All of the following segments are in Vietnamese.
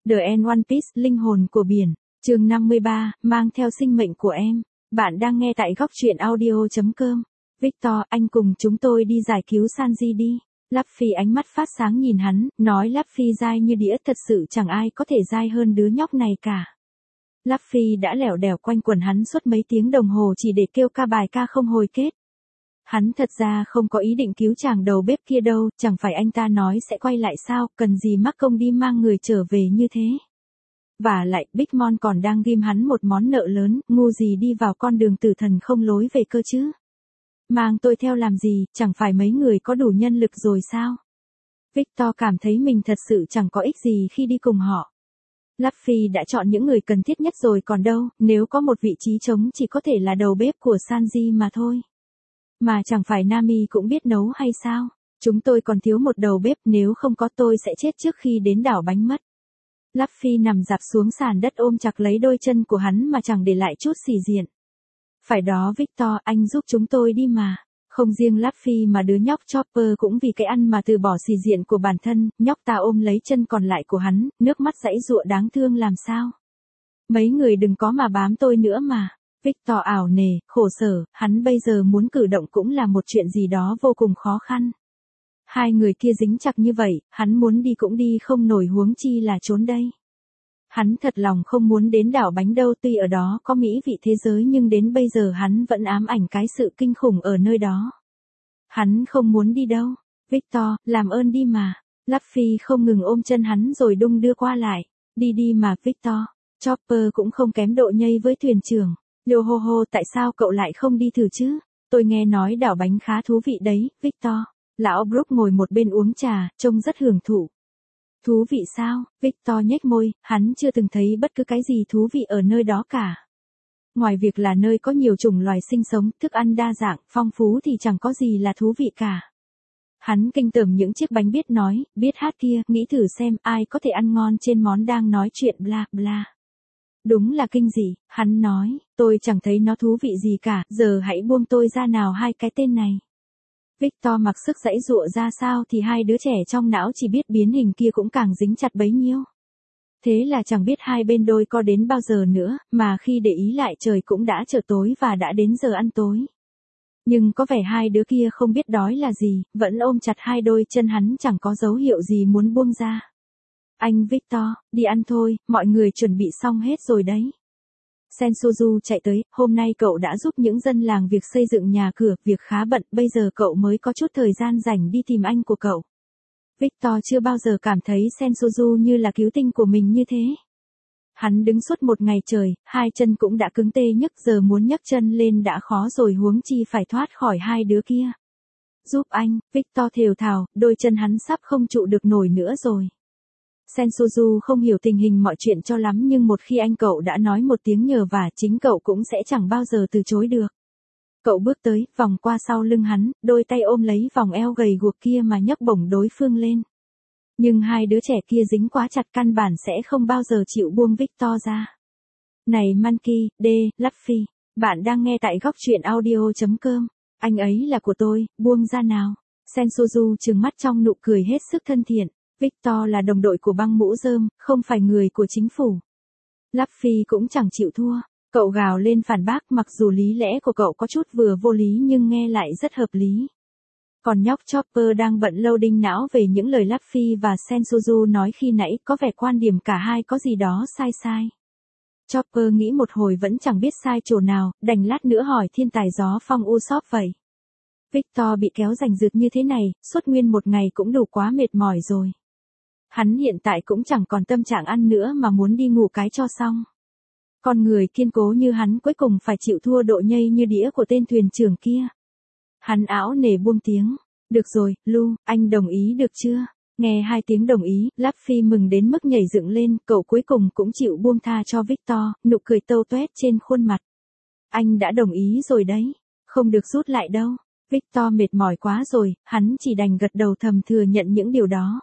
The End One Piece, linh hồn của biển. Chương 53, mang theo sinh mệnh của em. Bạn đang nghe tại góc truyện audio.com. Victor, anh cùng chúng tôi đi giải cứu Sanji đi. Luffy ánh mắt phát sáng nhìn hắn, nói Luffy dai như đĩa, thật sự chẳng ai có thể dai hơn đứa nhóc này cả. Luffy đã lẻo đẻo quanh quần hắn suốt mấy tiếng đồng hồ chỉ để kêu ca bài ca không hồi kết. Hắn thật ra không có ý định cứu chàng đầu bếp kia đâu, chẳng phải anh ta nói sẽ quay lại sao, cần gì mắc công đi mang người trở về như thế. Và lại, Big Mom còn đang ghim hắn một món nợ lớn, ngu gì đi vào con đường tử thần không lối về cơ chứ. Mang tôi theo làm gì, chẳng phải mấy người có đủ nhân lực rồi sao? Victor cảm thấy mình thật sự chẳng có ích gì khi đi cùng họ. Luffy đã chọn những người cần thiết nhất rồi còn đâu, nếu có một vị trí trống chỉ có thể là đầu bếp của Sanji mà thôi. Mà chẳng phải Nami cũng biết nấu hay sao? Chúng tôi còn thiếu một đầu bếp, nếu không có tôi sẽ chết trước khi đến đảo bánh mất. Luffy nằm dạp xuống sàn đất ôm chặt lấy đôi chân của hắn mà chẳng để lại chút xì diện. Phải đó Victor, anh giúp chúng tôi đi mà. Không riêng Luffy mà đứa nhóc Chopper cũng vì cái ăn mà từ bỏ xì diện của bản thân, nhóc ta ôm lấy chân còn lại của hắn, nước mắt giãy giụa đáng thương làm sao. Mấy người đừng có mà bám tôi nữa mà. Victor ảo nề, khổ sở, hắn bây giờ muốn cử động cũng là một chuyện gì đó vô cùng khó khăn. Hai người kia dính chặt như vậy, hắn muốn đi cũng đi không nổi huống chi là trốn đây. Hắn thật lòng không muốn đến đảo bánh đâu, tuy ở đó có mỹ vị thế giới nhưng đến bây giờ hắn vẫn ám ảnh cái sự kinh khủng ở nơi đó. Hắn không muốn đi đâu. Victor, làm ơn đi mà. Luffy không ngừng ôm chân hắn rồi đung đưa qua lại. Đi đi mà Victor. Chopper cũng không kém độ nhây với thuyền trưởng. Yo ho ho, tại sao cậu lại không đi thử chứ? Tôi nghe nói đảo bánh khá thú vị đấy, Victor. Lão Brook ngồi một bên uống trà, trông rất hưởng thụ. Thú vị sao? Victor nhếch môi, hắn chưa từng thấy bất cứ cái gì thú vị ở nơi đó cả. Ngoài việc là nơi có nhiều chủng loài sinh sống, thức ăn đa dạng, phong phú thì chẳng có gì là thú vị cả. Hắn kinh tởm những chiếc bánh biết nói, biết hát kia, nghĩ thử xem ai có thể ăn ngon trên món đang nói chuyện bla bla. Đúng là kinh dị, hắn nói, tôi chẳng thấy nó thú vị gì cả, giờ hãy buông tôi ra nào hai cái tên này. Victor mặc sức giãy giụa ra sao thì hai đứa trẻ trong não chỉ biết biến hình kia cũng càng dính chặt bấy nhiêu. Thế là chẳng biết hai bên đôi co đến bao giờ nữa, mà khi để ý lại trời cũng đã trở tối và đã đến giờ ăn tối. Nhưng có vẻ hai đứa kia không biết đói là gì, vẫn ôm chặt hai đôi chân hắn chẳng có dấu hiệu gì muốn buông ra. Anh Victor, đi ăn thôi, mọi người chuẩn bị xong hết rồi đấy. Sensoju chạy tới, hôm nay cậu đã giúp những dân làng việc xây dựng nhà cửa, việc khá bận, bây giờ cậu mới có chút thời gian rảnh đi tìm anh của cậu. Victor chưa bao giờ cảm thấy Sensoju như là cứu tinh của mình như thế. Hắn đứng suốt một ngày trời, hai chân cũng đã cứng tê nhức, giờ muốn nhấc chân lên đã khó rồi huống chi phải thoát khỏi hai đứa kia. Giúp anh, Victor thều thào, đôi chân hắn sắp không trụ được nổi nữa rồi. Sensoju không hiểu tình hình mọi chuyện cho lắm nhưng một khi anh cậu đã nói một tiếng nhờ vả chính cậu cũng sẽ chẳng bao giờ từ chối được. Cậu bước tới, vòng qua sau lưng hắn, đôi tay ôm lấy vòng eo gầy guộc kia mà nhấc bổng đối phương lên. Nhưng hai đứa trẻ kia dính quá chặt căn bản sẽ không bao giờ chịu buông Victor ra. Này Monkey, D, Luffy, bạn đang nghe tại góc truyện audio.com. Anh ấy là của tôi, buông ra nào. Sensoju trừng mắt trong nụ cười hết sức thân thiện. Victor là đồng đội của băng mũ rơm, không phải người của chính phủ. Luffy cũng chẳng chịu thua. Cậu gào lên phản bác mặc dù lý lẽ của cậu có chút vừa vô lý nhưng nghe lại rất hợp lý. Còn nhóc Chopper đang bận loading não về những lời Luffy và Sensoju nói khi nãy, có vẻ quan điểm cả hai có gì đó sai sai. Chopper nghĩ một hồi vẫn chẳng biết sai chỗ nào, đành lát nữa hỏi thiên tài gió phong Usopp vậy. Victor bị kéo giành giật như thế này, suốt nguyên một ngày cũng đủ quá mệt mỏi rồi. Hắn hiện tại cũng chẳng còn tâm trạng ăn nữa mà muốn đi ngủ cái cho xong. Con người kiên cố như hắn cuối cùng phải chịu thua độ nhây như đĩa của tên thuyền trưởng kia. Hắn ảo nể buông tiếng. Được rồi, Lu, anh đồng ý được chưa? Nghe hai tiếng đồng ý, Luffy mừng đến mức nhảy dựng lên, cậu cuối cùng cũng chịu buông tha cho Victor, nụ cười tâu tuét trên khuôn mặt. Anh đã đồng ý rồi đấy, không được rút lại đâu. Victor mệt mỏi quá rồi, hắn chỉ đành gật đầu thầm thừa nhận những điều đó.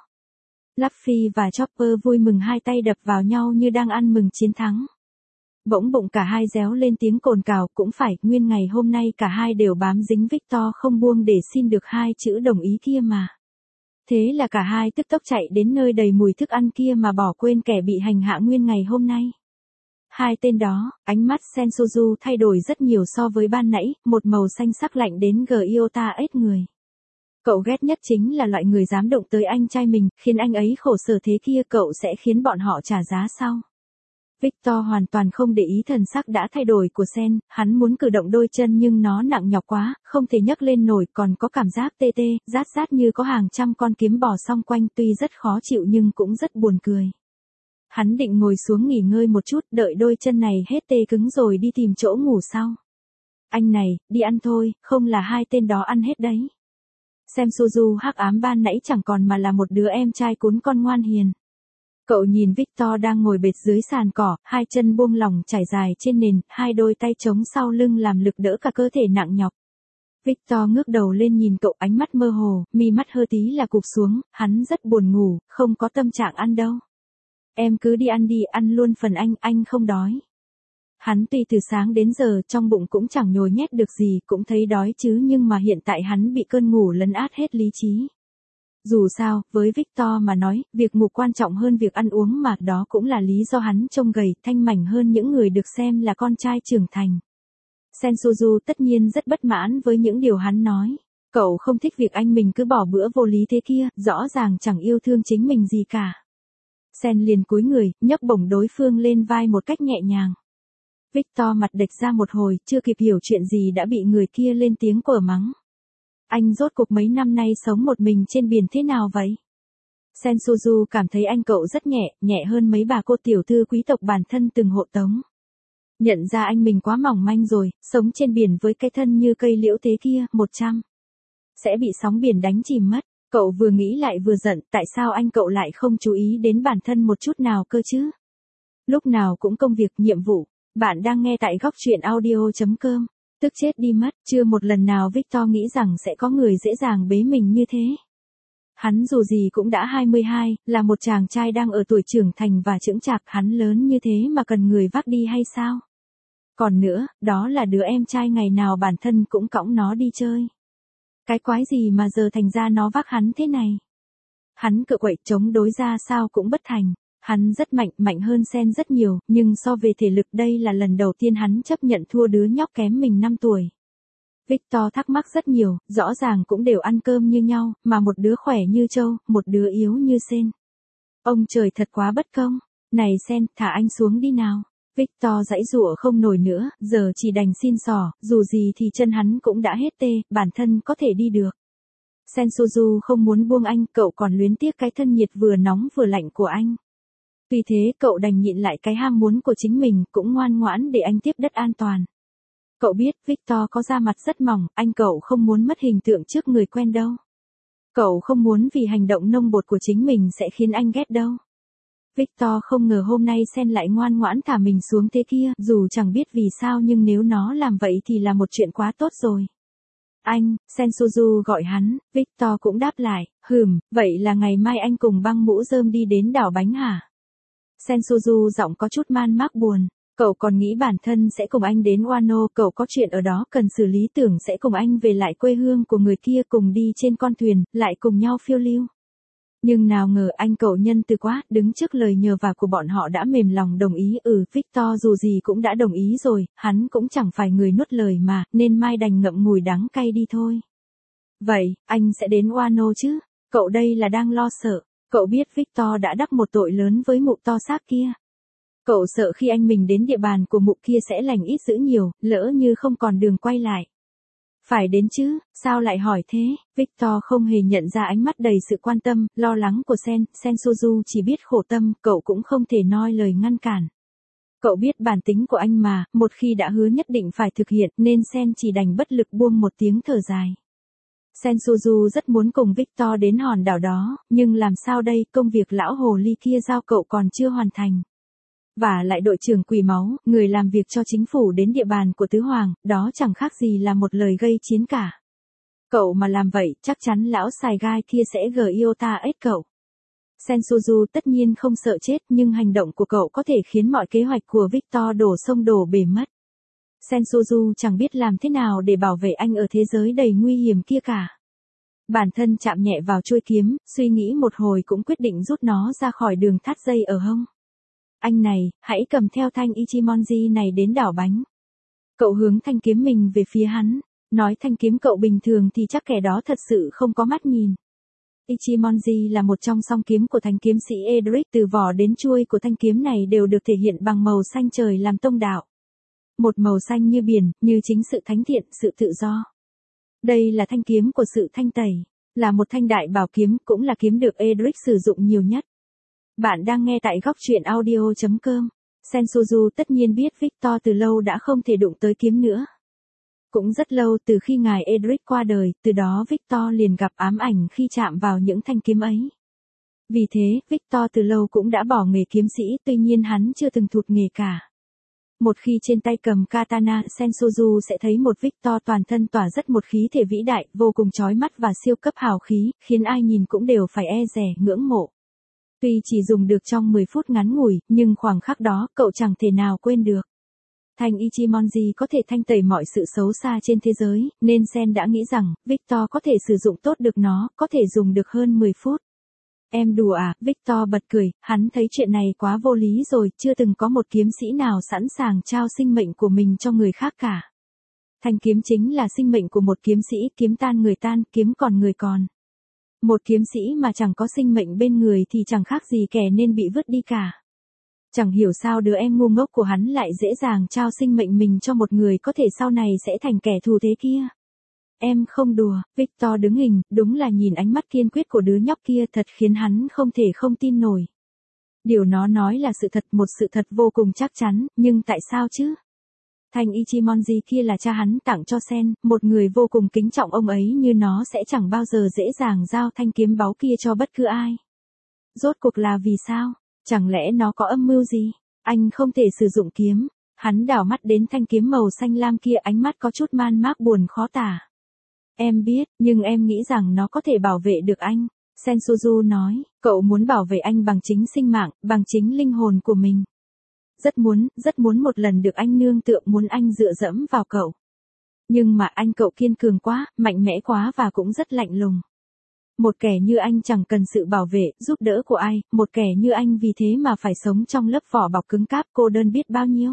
Luffy và Chopper vui mừng hai tay đập vào nhau như đang ăn mừng chiến thắng. Bỗng bụng cả hai réo lên tiếng cồn cào, cũng phải, nguyên ngày hôm nay cả hai đều bám dính Victor không buông để xin được hai chữ đồng ý kia mà. thế là cả hai tức tốc chạy đến nơi đầy mùi thức ăn kia mà bỏ quên kẻ bị hành hạ nguyên ngày hôm nay. Hai tên đó, ánh mắt Sensoju thay đổi rất nhiều so với ban nãy, một màu xanh sắc lạnh đến Gyota ếch người. Cậu ghét nhất chính là loại người dám động tới anh trai mình, khiến anh ấy khổ sở thế kia, cậu sẽ khiến bọn họ trả giá sau. Victor hoàn toàn không để ý thần sắc đã thay đổi của Sen, hắn muốn cử động đôi chân nhưng nó nặng nhọc quá, không thể nhấc lên nổi, còn có cảm giác tê tê, rát rát như có hàng trăm con kiếm bò xung quanh, tuy rất khó chịu nhưng cũng rất buồn cười. Hắn định ngồi xuống nghỉ ngơi một chút, đợi đôi chân này hết tê cứng rồi đi tìm chỗ ngủ sau. Anh này, đi ăn thôi, không là hai tên đó ăn hết đấy. Sensoju hắc ám ban nãy chẳng còn mà là một đứa em trai cún con ngoan hiền. Cậu nhìn Victor đang ngồi bệt dưới sàn cỏ, hai chân buông lỏng trải dài trên nền, hai đôi tay chống sau lưng làm lực đỡ cả cơ thể nặng nhọc. Victor ngước đầu lên nhìn cậu, ánh mắt mơ hồ, mi mắt hơi tí là cụp xuống, hắn rất buồn ngủ, không có tâm trạng ăn đâu. Em cứ đi, ăn luôn phần anh không đói. Hắn tuy từ sáng đến giờ trong bụng cũng chẳng nhồi nhét được gì, cũng thấy đói chứ, nhưng mà hiện tại hắn bị cơn ngủ lấn át hết lý trí. Dù sao, với Victor mà nói, việc ngủ quan trọng hơn việc ăn uống mà, đó cũng là lý do hắn trông gầy, thanh mảnh hơn những người được xem là con trai trưởng thành. Sensoju tất nhiên rất bất mãn với những điều hắn nói. Cậu không thích việc anh mình cứ bỏ bữa vô lý thế kia, rõ ràng chẳng yêu thương chính mình gì cả. Sen liền cúi người, nhấc bổng đối phương lên vai một cách nhẹ nhàng. Victor mặt đệch ra một hồi, chưa kịp hiểu chuyện gì đã bị người kia lên tiếng quở mắng. Anh rốt cuộc mấy năm nay sống một mình trên biển thế nào vậy? Sensoju cảm thấy anh cậu rất nhẹ hơn mấy bà cô tiểu thư quý tộc bản thân từng hộ tống. Nhận ra anh mình quá mỏng manh rồi, sống trên biển với cái thân như cây liễu thế kia, 100. Sẽ bị sóng biển đánh chìm mất. Cậu vừa nghĩ lại vừa giận, tại sao anh cậu lại không chú ý đến bản thân một chút nào cơ chứ? Lúc nào cũng công việc, nhiệm vụ. Bạn đang nghe tại góc truyện audio.com. Tức chết đi mất, chưa một lần nào Victor nghĩ rằng sẽ có người dễ dàng bế mình như thế. Hắn dù gì cũng đã 22, là một chàng trai đang ở tuổi trưởng thành và chững chạc, hắn lớn như thế mà cần người vác đi hay sao? Còn nữa, đó là đứa em trai ngày nào bản thân cũng cõng nó đi chơi. Cái quái gì mà giờ thành ra nó vác hắn thế này? Hắn cựa quậy chống đối ra sao cũng bất thành. Hắn rất mạnh hơn Sen rất nhiều, nhưng so về thể lực đây là lần đầu tiên hắn chấp nhận thua đứa nhóc kém mình 5 tuổi. Victor thắc mắc rất nhiều, rõ ràng cũng đều ăn cơm như nhau, mà một đứa khỏe như trâu, một đứa yếu như sên. Ông trời thật quá bất công. Này Sen, thả anh xuống đi nào. Victor giãy giụa không nổi nữa, giờ chỉ đành xin xỏ, dù gì thì chân hắn cũng đã hết tê, bản thân có thể đi được. Sensoju không muốn buông anh, cậu còn luyến tiếc cái thân nhiệt vừa nóng vừa lạnh của anh. Vì thế cậu đành nhịn lại cái ham muốn của chính mình, cũng ngoan ngoãn để anh tiếp đất an toàn. Cậu biết Victor có da mặt rất mỏng, anh cậu không muốn mất hình tượng trước người quen đâu. Cậu không muốn vì hành động nông bột của chính mình sẽ khiến anh ghét đâu. Victor không ngờ hôm nay Sen lại ngoan ngoãn thả mình xuống thế kia, dù chẳng biết vì sao nhưng nếu nó làm vậy thì là một chuyện quá tốt rồi. Anh, Sensoju gọi hắn, Victor cũng đáp lại, vậy là ngày mai anh cùng băng mũ rơm đi đến đảo bánh hả? Sensoju giọng có chút man mác buồn, cậu còn nghĩ bản thân sẽ cùng anh đến Wano, cậu có chuyện ở đó cần xử lý, tưởng sẽ cùng anh về lại quê hương của người kia, cùng đi trên con thuyền, lại cùng nhau phiêu lưu. Nhưng nào ngờ anh cậu nhân từ quá, đứng trước lời nhờ vả của bọn họ đã mềm lòng đồng ý. Victor dù gì cũng đã đồng ý rồi, hắn cũng chẳng phải người nuốt lời mà, nên mai đành ngậm ngùi đắng cay đi thôi. Vậy, anh sẽ đến Wano chứ? Cậu đây là đang lo sợ. Cậu biết Victor đã đắc một tội lớn với mụ to xác kia. Cậu sợ khi anh mình đến địa bàn của mụ kia sẽ lành ít dữ nhiều, lỡ như không còn đường quay lại. Phải đến chứ, sao lại hỏi thế? Victor không hề nhận ra ánh mắt đầy sự quan tâm, lo lắng của Sensoju chỉ biết khổ tâm, cậu cũng không thể nói lời ngăn cản. Cậu biết bản tính của anh mà, một khi đã hứa nhất định phải thực hiện, nên Sen chỉ đành bất lực buông một tiếng thở dài. Sensoju rất muốn cùng Victor đến hòn đảo đó, nhưng làm sao đây, công việc lão hồ ly kia giao cậu còn chưa hoàn thành. Và lại đội trưởng Quỷ Máu, người làm việc cho chính phủ đến địa bàn của Tứ Hoàng, đó chẳng khác gì là một lời gây chiến cả. Cậu mà làm vậy, chắc chắn lão xài gai kia sẽ Gyota ếch cậu. Sensoju tất nhiên không sợ chết, nhưng hành động của cậu có thể khiến mọi kế hoạch của Victor đổ sông đổ bể mất. Sensoju chẳng biết làm thế nào để bảo vệ anh ở thế giới đầy nguy hiểm kia cả. Bản thân chạm nhẹ vào chuôi kiếm, suy nghĩ một hồi cũng quyết định rút nó ra khỏi đường thắt dây ở hông. Anh này, hãy cầm theo thanh Ichimonji này đến đảo bánh. Cậu hướng thanh kiếm mình về phía hắn, nói thanh kiếm cậu bình thường thì chắc kẻ đó thật sự không có mắt nhìn. Ichimonji là một trong song kiếm của thanh kiếm sĩ Edric, từ vỏ đến chuôi của thanh kiếm này đều được thể hiện bằng màu xanh trời làm tông đạo. Một màu xanh như biển, như chính sự thánh thiện, sự tự do. Đây là thanh kiếm của sự thanh tẩy, là một thanh đại bảo kiếm, cũng là kiếm được Edric sử dụng nhiều nhất. Bạn đang nghe tại góc truyện audio.com. Sensoju tất nhiên biết Victor từ lâu đã không thể đụng tới kiếm nữa. Cũng rất lâu từ khi ngài Edric qua đời, từ đó Victor liền gặp ám ảnh khi chạm vào những thanh kiếm ấy. Vì thế, Victor từ lâu cũng đã bỏ nghề kiếm sĩ, tuy nhiên hắn chưa từng thụt nghề cả. Một khi trên tay cầm katana, Sensoju sẽ thấy một Victor toàn thân tỏa rất một khí thể vĩ đại, vô cùng chói mắt và siêu cấp hào khí, khiến ai nhìn cũng đều phải e dè, ngưỡng mộ. Tuy chỉ dùng được trong 10 phút ngắn ngủi, nhưng khoảng khắc đó, cậu chẳng thể nào quên được. Thanh Ichimonji có thể thanh tẩy mọi sự xấu xa trên thế giới, nên Sen đã nghĩ rằng, Victor có thể sử dụng tốt được nó, có thể dùng được hơn 10 phút. Em đùa à, Victor bật cười, hắn thấy chuyện này quá vô lý rồi, chưa từng có một kiếm sĩ nào sẵn sàng trao sinh mệnh của mình cho người khác cả. Thanh kiếm chính là sinh mệnh của một kiếm sĩ, kiếm tan người tan, kiếm còn người còn. Một kiếm sĩ mà chẳng có sinh mệnh bên người thì chẳng khác gì kẻ nên bị vứt đi cả. Chẳng hiểu sao đứa em ngu ngốc của hắn lại dễ dàng trao sinh mệnh mình cho một người có thể sau này sẽ thành kẻ thù thế kia. Em không đùa, Victor đứng hình, đúng là nhìn ánh mắt kiên quyết của đứa nhóc kia thật khiến hắn không thể không tin nổi. Điều nó nói là sự thật, một sự thật vô cùng chắc chắn, nhưng tại sao chứ? Thanh Ichimonji kia là cha hắn tặng cho Sen, một người vô cùng kính trọng ông ấy, như nó sẽ chẳng bao giờ dễ dàng giao thanh kiếm báu kia cho bất cứ ai. Rốt cuộc là vì sao? Chẳng lẽ nó có âm mưu gì? Anh không thể sử dụng kiếm. Hắn đảo mắt đến thanh kiếm màu xanh lam kia, ánh mắt có chút man mác buồn khó tả. Em biết, nhưng em nghĩ rằng nó có thể bảo vệ được anh. Sensoju nói, cậu muốn bảo vệ anh bằng chính sinh mạng, bằng chính linh hồn của mình. Rất muốn một lần được anh nương tựa, muốn anh dựa dẫm vào cậu. Nhưng mà anh cậu kiên cường quá, mạnh mẽ quá và cũng rất lạnh lùng. Một kẻ như anh chẳng cần sự bảo vệ, giúp đỡ của ai, một kẻ như anh vì thế mà phải sống trong lớp vỏ bọc cứng cáp, cô đơn biết bao nhiêu.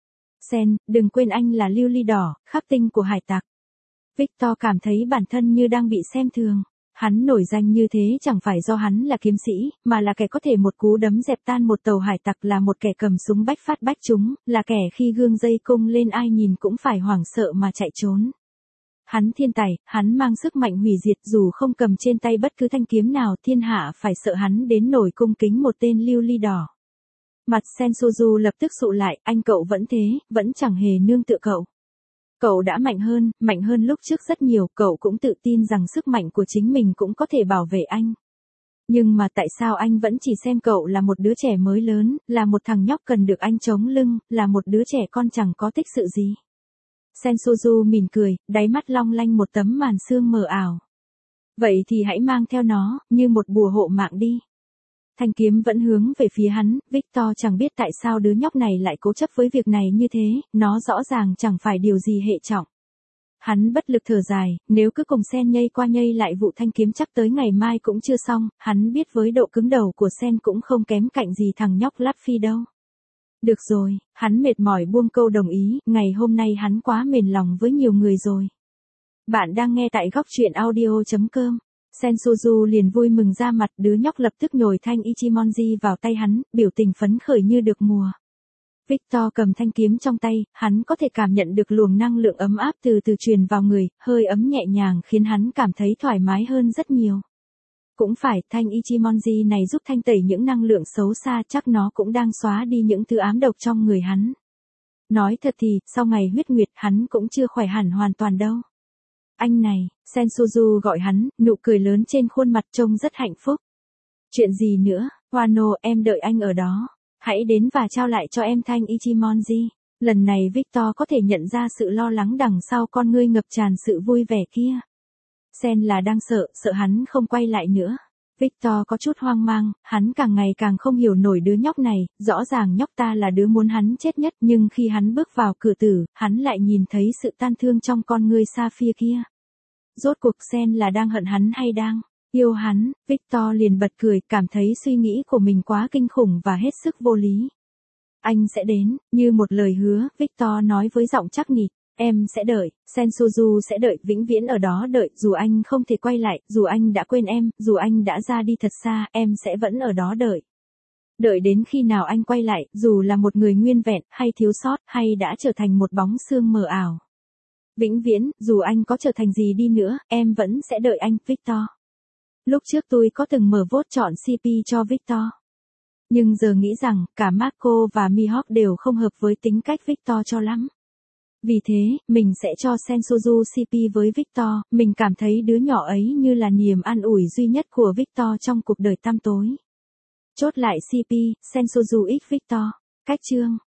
Sen, đừng quên anh là lưu ly đỏ, khắc tinh của hải tặc. Victor cảm thấy bản thân như đang bị xem thường. Hắn nổi danh như thế chẳng phải do hắn là kiếm sĩ, mà là kẻ có thể một cú đấm dẹp tan một tàu hải tặc, là một kẻ cầm súng bách phát bách trúng, là kẻ khi gương dây cung lên ai nhìn cũng phải hoảng sợ mà chạy trốn. Hắn thiên tài, hắn mang sức mạnh hủy diệt, dù không cầm trên tay bất cứ thanh kiếm nào, thiên hạ phải sợ hắn đến nổi cung kính một tên lưu ly đỏ. Mặt Sensoju lập tức sụ lại, anh cậu vẫn thế, vẫn chẳng hề nương tựa cậu. Cậu đã mạnh hơn lúc trước rất nhiều, cậu cũng tự tin rằng sức mạnh của chính mình cũng có thể bảo vệ anh. Nhưng mà tại sao anh vẫn chỉ xem cậu là một đứa trẻ mới lớn, là một thằng nhóc cần được anh chống lưng, là một đứa trẻ con chẳng có tích sự gì? Sensoju mỉm cười, đáy mắt long lanh một tấm màn sương mờ ảo. Vậy thì hãy mang theo nó, như một bùa hộ mạng đi. Thanh kiếm vẫn hướng về phía hắn, Victor chẳng biết tại sao đứa nhóc này lại cố chấp với việc này như thế, nó rõ ràng chẳng phải điều gì hệ trọng. Hắn bất lực thở dài, nếu cứ cùng Sen nhây qua nhây lại vụ thanh kiếm chắc tới ngày mai cũng chưa xong, hắn biết với độ cứng đầu của Sen cũng không kém cạnh gì thằng nhóc Luffy đâu. Được rồi, hắn mệt mỏi buông câu đồng ý, ngày hôm nay hắn quá mềm lòng với nhiều người rồi. Bạn đang nghe tại góc truyện audio.com. Sensoju liền vui mừng ra mặt, đứa nhóc lập tức nhồi thanh Ichimonji vào tay hắn, biểu tình phấn khởi như được mùa. Victor cầm thanh kiếm trong tay, hắn có thể cảm nhận được luồng năng lượng ấm áp từ từ truyền vào người, hơi ấm nhẹ nhàng khiến hắn cảm thấy thoải mái hơn rất nhiều. Cũng phải, thanh Ichimonji này giúp thanh tẩy những năng lượng xấu xa, chắc nó cũng đang xóa đi những thứ ám độc trong người hắn. Nói thật thì, sau ngày huyết nguyệt hắn cũng chưa khỏe hẳn hoàn toàn đâu. Anh này, Sensoju gọi hắn, nụ cười lớn trên khuôn mặt trông rất hạnh phúc. Chuyện gì nữa, Wano, em đợi anh ở đó. Hãy đến và trao lại cho em thanh Ichimonji. Lần này Victor có thể nhận ra sự lo lắng đằng sau con ngươi ngập tràn sự vui vẻ kia. Sen là đang sợ hắn không quay lại nữa. Victor có chút hoang mang, hắn càng ngày càng không hiểu nổi đứa nhóc này, rõ ràng nhóc ta là đứa muốn hắn chết nhất, nhưng khi hắn bước vào cửa tử, hắn lại nhìn thấy sự tan thương trong con ngươi Sapphire kia. Rốt cuộc Sen là đang hận hắn hay đang yêu hắn? Victor liền bật cười, cảm thấy suy nghĩ của mình quá kinh khủng và hết sức vô lý. Anh sẽ đến, như một lời hứa, Victor nói với giọng chắc nịch. Em sẽ đợi, Sen Soju sẽ đợi, vĩnh viễn ở đó đợi, dù anh không thể quay lại, dù anh đã quên em, dù anh đã ra đi thật xa, em sẽ vẫn ở đó đợi. Đợi đến khi nào anh quay lại, dù là một người nguyên vẹn, hay thiếu sót, hay đã trở thành một bóng xương mờ ảo. Vĩnh viễn, dù anh có trở thành gì đi nữa, em vẫn sẽ đợi anh, Victor. Lúc trước tôi có từng mở vote chọn CP cho Victor. Nhưng giờ nghĩ rằng, cả Marco và Mihawk đều không hợp với tính cách Victor cho lắm. Vì thế, mình sẽ cho Sen Soju CP với Victor, mình cảm thấy đứa nhỏ ấy như là niềm an ủi duy nhất của Victor trong cuộc đời tăm tối. Chốt lại CP, Sen Soju x Victor. Cách chương